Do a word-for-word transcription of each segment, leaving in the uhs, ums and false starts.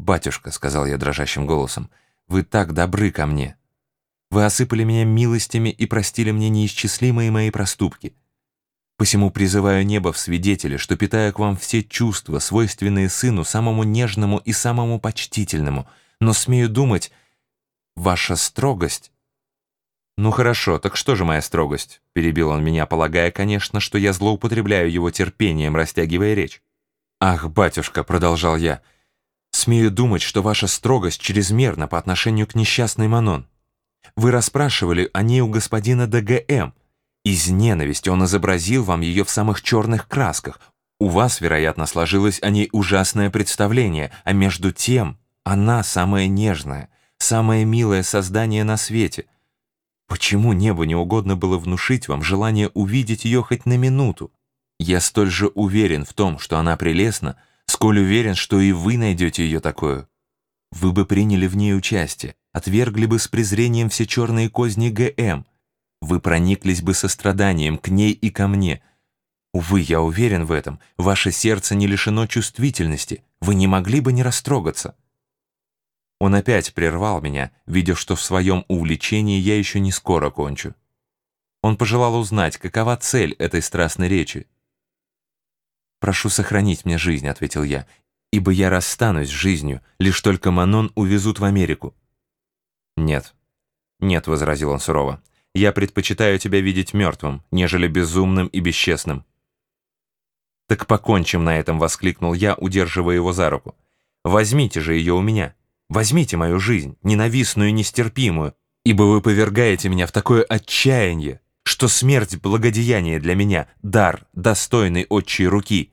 батюшка», — сказал я дрожащим голосом, — «вы так добры ко мне. Вы осыпали меня милостями и простили мне неисчислимые мои проступки. Посему призываю небо в свидетели, что питаю к вам все чувства, свойственные сыну, самому нежному и самому почтительному, но смею думать, ваша строгость...» «Ну хорошо, так что же моя строгость?» — перебил он меня, полагая, конечно, что я злоупотребляю его терпением, растягивая речь. «Ах, батюшка», — продолжал я, — «смею думать, что ваша строгость чрезмерна по отношению к несчастной Манон. Вы расспрашивали о ней у господина Д Г М Из ненависти он изобразил вам ее в самых черных красках. У вас, вероятно, сложилось о ней ужасное представление, а между тем она самая нежная, самое милое создание на свете. Почему небу не угодно было внушить вам желание увидеть ее хоть на минуту? Я столь же уверен в том, что она прелестна, сколь уверен, что и вы найдете ее такую. Вы бы приняли в ней участие, отвергли бы с презрением все черные козни Г М Вы прониклись бы состраданием к ней и ко мне. Увы, я уверен в этом, ваше сердце не лишено чувствительности, вы не могли бы не растрогаться». Он опять прервал меня, видя, что в своем увлечении я еще не скоро кончу. Он пожелал узнать, какова цель этой страстной речи. «Прошу сохранить мне жизнь», — ответил я, «ибо я расстанусь с жизнью, лишь только Манон увезут в Америку». «Нет, нет», — возразил он сурово, — «я предпочитаю тебя видеть мертвым, нежели безумным и бесчестным». «Так покончим на этом», — воскликнул я, удерживая его за руку. «Возьмите же ее у меня. Возьмите мою жизнь, ненавистную и нестерпимую, ибо вы повергаете меня в такое отчаяние, что смерть — благодеяние для меня, дар, достойный отчей руки».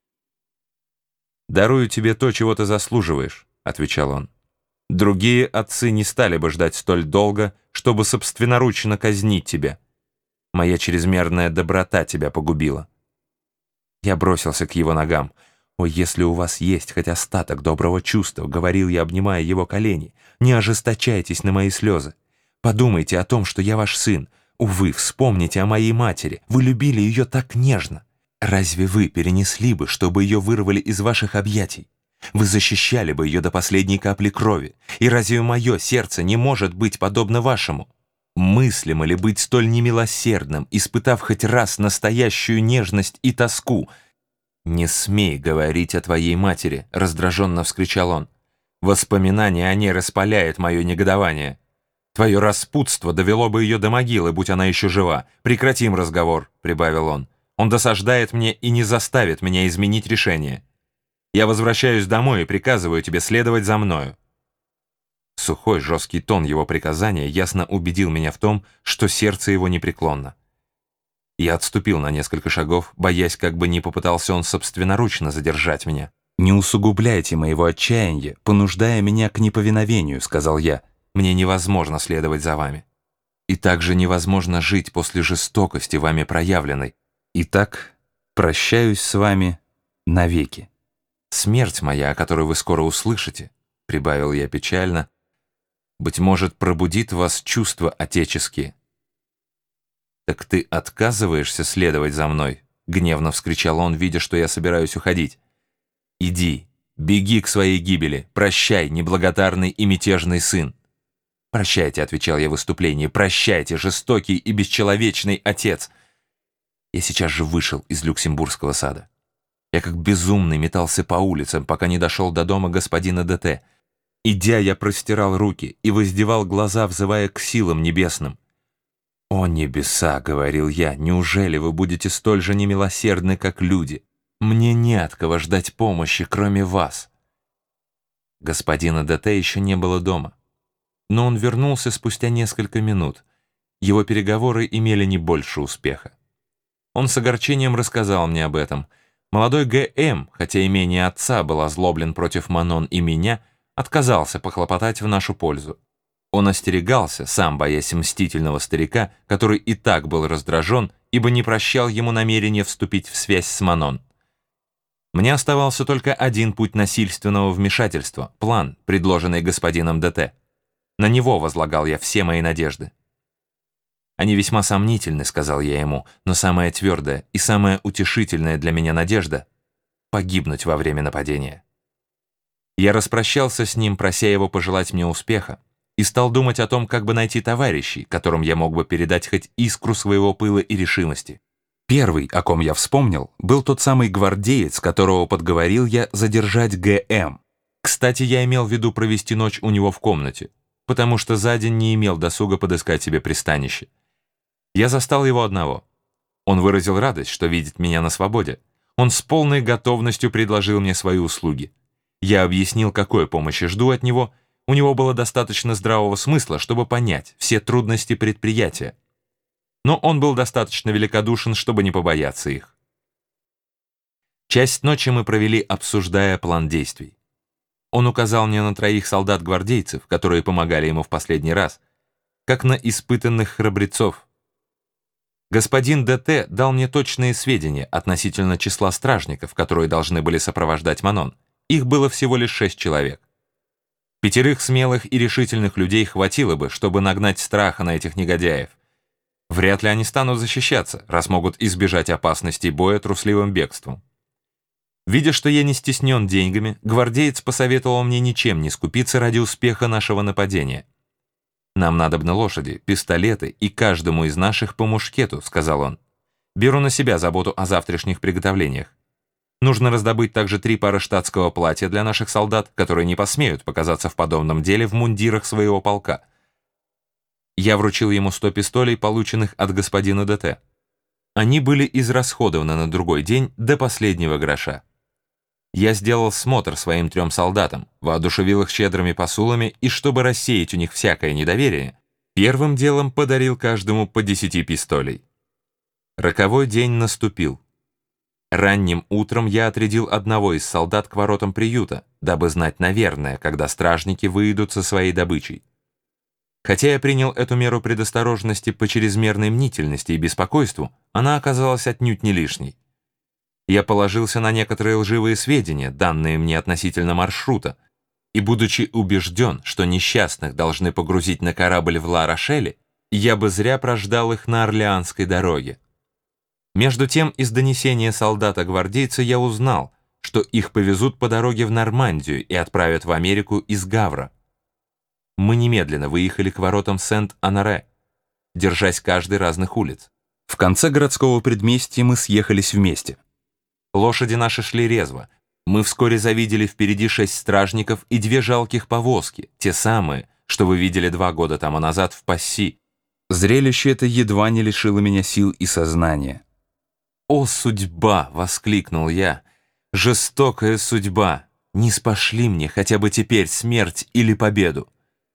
«Дарую тебе то, чего ты заслуживаешь», — отвечал он. «Другие отцы не стали бы ждать столь долго, чтобы собственноручно казнить тебя. Моя чрезмерная доброта тебя погубила». Я бросился к его ногам. «О, если у вас есть хоть остаток доброго чувства», — говорил я, обнимая его колени, — «не ожесточайтесь на мои слезы. Подумайте о том, что я ваш сын. Увы, вспомните о моей матери. Вы любили ее так нежно. Разве вы перенесли бы, чтобы ее вырвали из ваших объятий? Вы защищали бы ее до последней капли крови. И разве мое сердце не может быть подобно вашему? Мыслимо ли быть столь немилосердным, испытав хоть раз настоящую нежность и тоску?» «Не смей говорить о твоей матери», — раздраженно вскричал он. «Воспоминание о ней распаляет мое негодование. Твое распутство довело бы ее до могилы, будь она еще жива. Прекратим разговор», — прибавил он. «Он досаждает мне и не заставит меня изменить решение. Я возвращаюсь домой и приказываю тебе следовать за мною». Сухой, жесткий тон его приказания ясно убедил меня в том, что сердце его непреклонно. Я отступил на несколько шагов, боясь, как бы не попытался он собственноручно задержать меня. «Не усугубляйте моего отчаяния, понуждая меня к неповиновению», — сказал я. «Мне невозможно следовать за вами. И также невозможно жить после жестокости, вами проявленной. Итак, прощаюсь с вами навеки. Смерть моя, о которой вы скоро услышите», — прибавил я печально, — «быть может, пробудит в вас чувства отеческие». «Так ты отказываешься следовать за мной?» — гневно вскричал он, видя, что я собираюсь уходить. «Иди, беги к своей гибели, прощай, неблагодарный и мятежный сын». «Прощайте», — отвечал я в выступлении, — «прощайте, жестокий и бесчеловечный отец». Я сейчас же вышел из Люксембургского сада. Я как безумный метался по улицам, пока не дошел до дома господина Д Т Идя, я простирал руки и воздевал глаза, взывая к силам небесным. «О небеса!» — говорил я, — «неужели вы будете столь же немилосердны, как люди? Мне не от кого ждать помощи, кроме вас». Господина Д Т еще не было дома. Но он вернулся спустя несколько минут. Его переговоры имели не больше успеха. Он с огорчением рассказал мне об этом. Молодой Г М, хотя имение отца был озлоблен против Манон и меня, отказался похлопотать в нашу пользу. Он остерегался, сам боясь мстительного старика, который и так был раздражен, ибо не прощал ему намерения вступить в связь с Манон. Мне оставался только один путь насильственного вмешательства — план, предложенный господином Д Т На него возлагал я все мои надежды. «Они весьма сомнительны», — сказал я ему, «но самая твердая и самая утешительная для меня надежда — погибнуть во время нападения». Я распрощался с ним, прося его пожелать мне успеха, и стал думать о том, как бы найти товарищей, которым я мог бы передать хоть искру своего пыла и решимости. Первый, о ком я вспомнил, был тот самый гвардеец, которого подговорил я задержать Г М. Кстати, я имел в виду провести ночь у него в комнате, потому что за день не имел досуга подыскать себе пристанище. Я застал его одного. Он выразил радость, что видит меня на свободе. Он с полной готовностью предложил мне свои услуги. Я объяснил, какой помощи жду от него. У него было достаточно здравого смысла, чтобы понять все трудности предприятия. Но он был достаточно великодушен, чтобы не побояться их. Часть ночи мы провели, обсуждая план действий. Он указал мне на троих солдат-гвардейцев, которые помогали ему в последний раз, как на испытанных храбрецов. Господин Д Т дал мне точные сведения относительно числа стражников, которые должны были сопровождать Манон. Их было всего лишь шесть человек. Пятерых смелых и решительных людей хватило бы, чтобы нагнать страха на этих негодяев. Вряд ли они станут защищаться, раз могут избежать опасностей боя трусливым бегством. Видя, что я не стеснен деньгами, гвардеец посоветовал мне ничем не скупиться ради успеха нашего нападения. «Нам надобны лошади, пистолеты и каждому из наших по мушкету», — сказал он. «Беру на себя заботу о завтрашних приготовлениях. Нужно раздобыть также три пары штатского платья для наших солдат, которые не посмеют показаться в подобном деле в мундирах своего полка». Я вручил ему сто пистолей, полученных от господина Д Т. Они были израсходованы на другой день до последнего гроша. Я сделал смотр своим трем солдатам, воодушевил их щедрыми посулами, и чтобы рассеять у них всякое недоверие, первым делом подарил каждому по десяти пистолей. Роковой день наступил. Ранним утром я отрядил одного из солдат к воротам приюта, дабы знать, наверное, когда стражники выйдут со своей добычей. Хотя я принял эту меру предосторожности по чрезмерной мнительности и беспокойству, она оказалась отнюдь не лишней. Я положился на некоторые лживые сведения, данные мне относительно маршрута, и, будучи убежден, что несчастных должны погрузить на корабль в Ла-Рошеле, я бы зря прождал их на Орлеанской дороге. Между тем, из донесения солдата-гвардейца я узнал, что их повезут по дороге в Нормандию и отправят в Америку из Гавра. Мы немедленно выехали к воротам Сент-Анаре, держась каждой разных улиц. В конце городского предместья мы съехались вместе. Лошади наши шли резво. Мы вскоре завидели впереди шесть стражников и две жалких повозки, те самые, что вы видели два года тому назад в Пасси. Зрелище это едва не лишило меня сил и сознания. «О, судьба!» — воскликнул я. «Жестокая судьба! Не спошли мне хотя бы теперь смерть или победу!»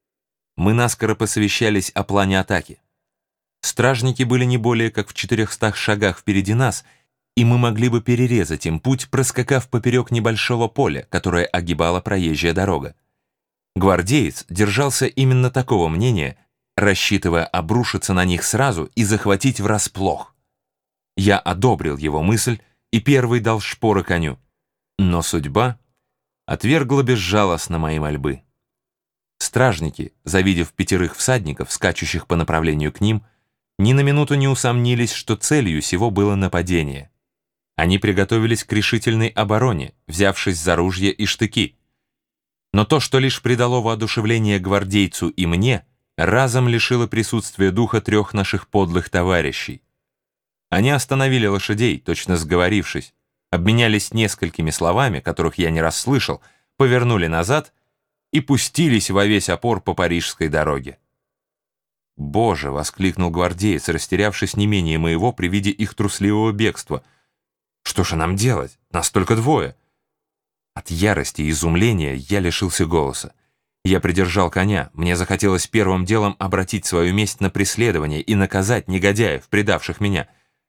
Мы наскоро посовещались о плане атаки. Стражники были не более как в четырехстах шагах впереди нас, и мы могли бы перерезать им путь, проскакав поперек небольшого поля, которое огибала проезжая дорога. Гвардеец держался именно такого мнения, рассчитывая обрушиться на них сразу и захватить врасплох. Я одобрил его мысль и первый дал шпоры коню. Но судьба отвергла безжалостно мои мольбы. Стражники, завидев пятерых всадников, скачущих по направлению к ним, ни на минуту не усомнились, что целью сего было нападение. Они приготовились к решительной обороне, взявшись за ружья и штыки. Но то, что лишь придало воодушевление гвардейцу и мне, разом лишило присутствия духа трех наших подлых товарищей. Они остановили лошадей, точно сговорившись, обменялись несколькими словами, которых я не расслышал, повернули назад и пустились во весь опор по парижской дороге. «Боже!» — воскликнул гвардеец, растерявшись не менее моего при виде их трусливого бегства. «Что же нам делать? Нас только двое!» От ярости и изумления я лишился голоса. Я придержал коня, мне захотелось первым делом обратить свою месть на преследование и наказать негодяев, предавших меня.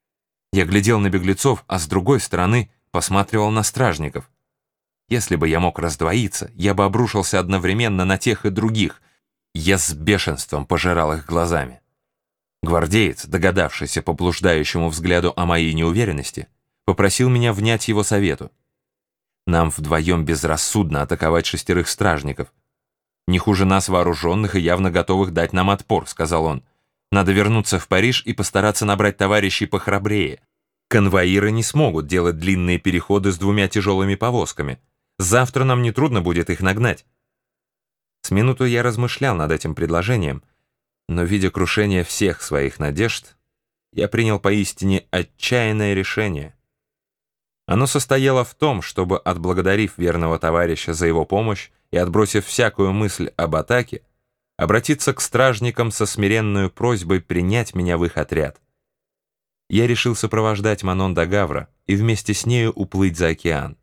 Я глядел на беглецов, а с другой стороны посматривал на стражников. Если бы я мог раздвоиться, я бы обрушился одновременно на тех и других. Я с бешенством пожирал их глазами. Гвардеец, догадавшийся по блуждающему взгляду о моей неуверенности, попросил меня внять его совету. Нам вдвоем безрассудно атаковать шестерых стражников. «Не хуже нас вооруженных и явно готовых дать нам отпор», — сказал он. «Надо вернуться в Париж и постараться набрать товарищей похрабрее. Конвоиры не смогут делать длинные переходы с двумя тяжелыми повозками. Завтра нам нетрудно будет их нагнать». С минуту я размышлял над этим предложением, но, видя крушение всех своих надежд, я принял поистине отчаянное решение. Оно состояло в том, чтобы, отблагодарив верного товарища за его помощь и отбросив всякую мысль об атаке, обратиться к стражникам со смиренную просьбой принять меня в их отряд. Я решил сопровождать Манон до Гавра и вместе с нею уплыть за океан.